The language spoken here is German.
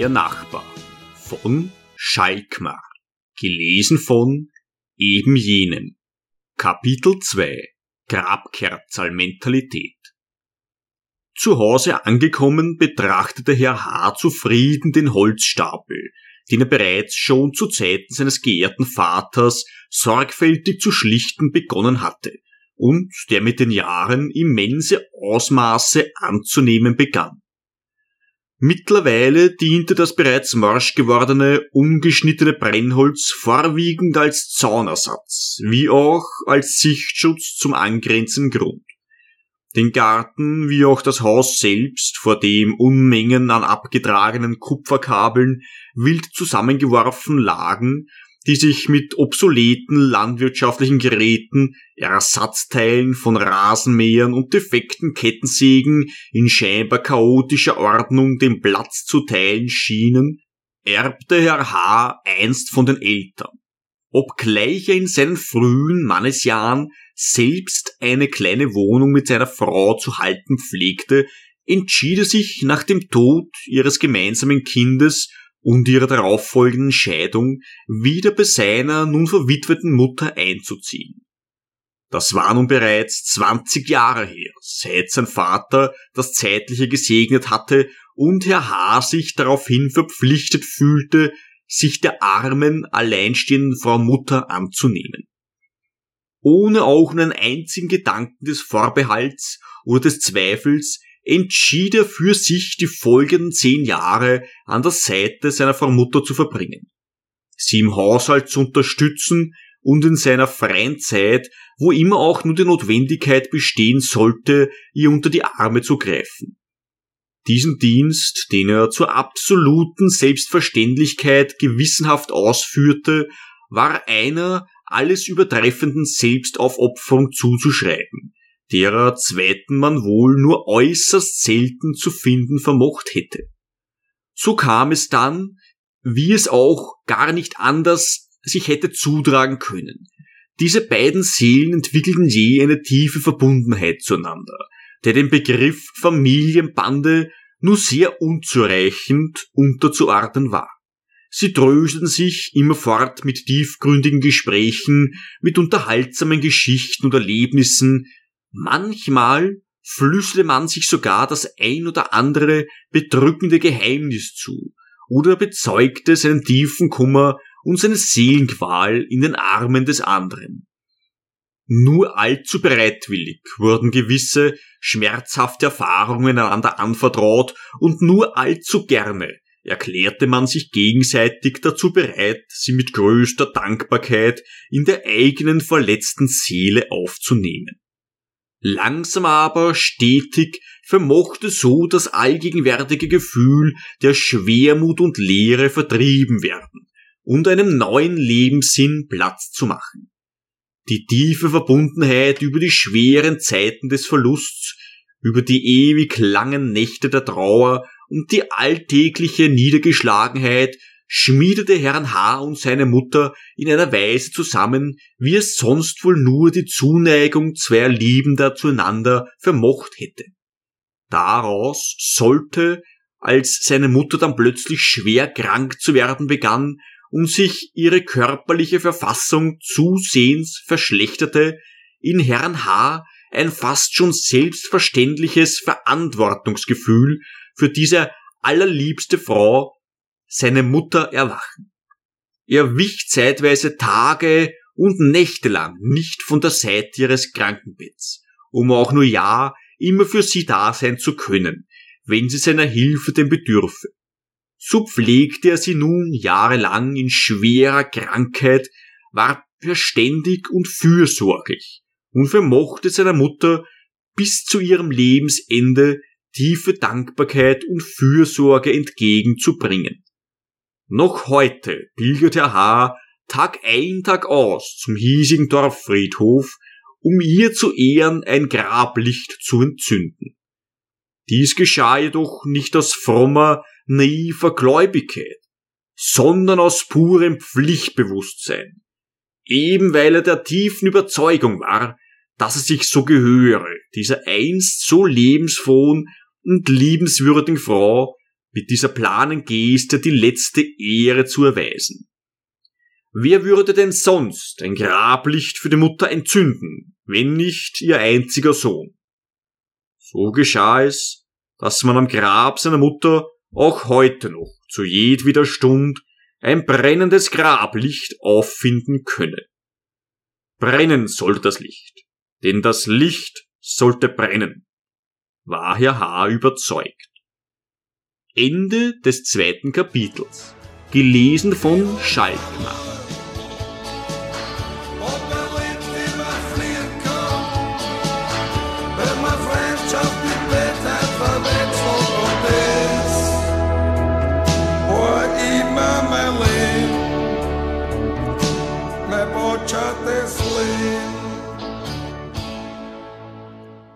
Der Nachbar von Schalkmar. Gelesen von eben jenem. Kapitel 2 Grabkerzerl-Mentalität. Zu Hause angekommen betrachtete Herr H. zufrieden den Holzstapel, den er bereits schon zu Zeiten seines geehrten Vaters sorgfältig zu schlichten begonnen hatte und der mit den Jahren immense Ausmaße anzunehmen begann. Mittlerweile diente das bereits morsch gewordene, ungeschnittene Brennholz vorwiegend als Zaunersatz, wie auch als Sichtschutz zum angrenzenden Grund. Den Garten wie auch das Haus selbst, vor dem Unmengen an abgetragenen Kupferkabeln wild zusammengeworfen lagen, die sich mit obsoleten landwirtschaftlichen Geräten, Ersatzteilen von Rasenmähern und defekten Kettensägen in scheinbar chaotischer Ordnung den Platz zu teilen schienen, erbte Herr H. einst von den Eltern. Obgleich er in seinen frühen Mannesjahren selbst eine kleine Wohnung mit seiner Frau zu halten pflegte, entschied er sich nach dem Tod ihres gemeinsamen Kindes und ihrer darauffolgenden Scheidung wieder bei seiner nun verwitweten Mutter einzuziehen. Das war nun bereits 20 Jahre her, seit sein Vater das Zeitliche gesegnet hatte und Herr H. sich daraufhin verpflichtet fühlte, sich der armen, alleinstehenden Frau Mutter anzunehmen. Ohne auch nur einen einzigen Gedanken des Vorbehalts oder des Zweifels entschied er für sich, die folgenden 10 Jahre an der Seite seiner Frau Mutter zu verbringen, sie im Haushalt zu unterstützen und in seiner freien Zeit, wo immer auch nur die Notwendigkeit bestehen sollte, ihr unter die Arme zu greifen. Diesen Dienst, den er zur absoluten Selbstverständlichkeit gewissenhaft ausführte, war einer alles übertreffenden Selbstaufopferung zuzuschreiben, derer zweiten man wohl nur äußerst selten zu finden vermocht hätte. So kam es dann, wie es auch gar nicht anders sich hätte zutragen können. Diese beiden Seelen entwickelten je eine tiefe Verbundenheit zueinander, der dem Begriff Familienbande nur sehr unzureichend unterzuordnen war. Sie trösteten sich immerfort mit tiefgründigen Gesprächen, mit unterhaltsamen Geschichten und Erlebnissen. Manchmal flüsterte man sich sogar das ein oder andere bedrückende Geheimnis zu oder bezeugte seinen tiefen Kummer und seine Seelenqual in den Armen des anderen. Nur allzu bereitwillig wurden gewisse schmerzhafte Erfahrungen einander anvertraut und nur allzu gerne erklärte man sich gegenseitig dazu bereit, sie mit größter Dankbarkeit in der eigenen verletzten Seele aufzunehmen. Langsam aber stetig vermochte so das allgegenwärtige Gefühl der Schwermut und Leere vertrieben werden und einem neuen Lebenssinn Platz zu machen. Die tiefe Verbundenheit über die schweren Zeiten des Verlusts, über die ewig langen Nächte der Trauer und die alltägliche Niedergeschlagenheit schmiedete Herrn H. und seine Mutter in einer Weise zusammen, wie es sonst wohl nur die Zuneigung zweier Liebender zueinander vermocht hätte. Daraus sollte, als seine Mutter dann plötzlich schwer krank zu werden begann und sich ihre körperliche Verfassung zusehends verschlechterte, in Herrn H. ein fast schon selbstverständliches Verantwortungsgefühl für diese allerliebste Frau, seine Mutter, erwachen. Er wich zeitweise Tage und Nächte lang nicht von der Seite ihres Krankenbetts, um auch nur ja immer für sie da sein zu können, wenn sie seiner Hilfe denn bedürfe. So pflegte er sie nun jahrelang in schwerer Krankheit, war verständig und fürsorglich und vermochte seiner Mutter bis zu ihrem Lebensende tiefe Dankbarkeit und Fürsorge entgegenzubringen. Noch heute pilgert Herr H. Tag ein, Tag aus zum hiesigen Dorffriedhof, um ihr zu Ehren ein Grablicht zu entzünden. Dies geschah jedoch nicht aus frommer, naiver Gläubigkeit, sondern aus purem Pflichtbewusstsein, eben weil er der tiefen Überzeugung war, dass es sich so gehöre, dieser einst so lebensfrohen und liebenswürdigen Frau mit dieser planen Geste die letzte Ehre zu erweisen. Wer würde denn sonst ein Grablicht für die Mutter entzünden, wenn nicht ihr einziger Sohn? So geschah es, dass man am Grab seiner Mutter auch heute noch zu jedweder Stund ein brennendes Grablicht auffinden könne. Brennen sollte das Licht, denn das Licht sollte brennen, war Herr H. überzeugt. Ende des 2. Kapitels, gelesen von Schalkmar.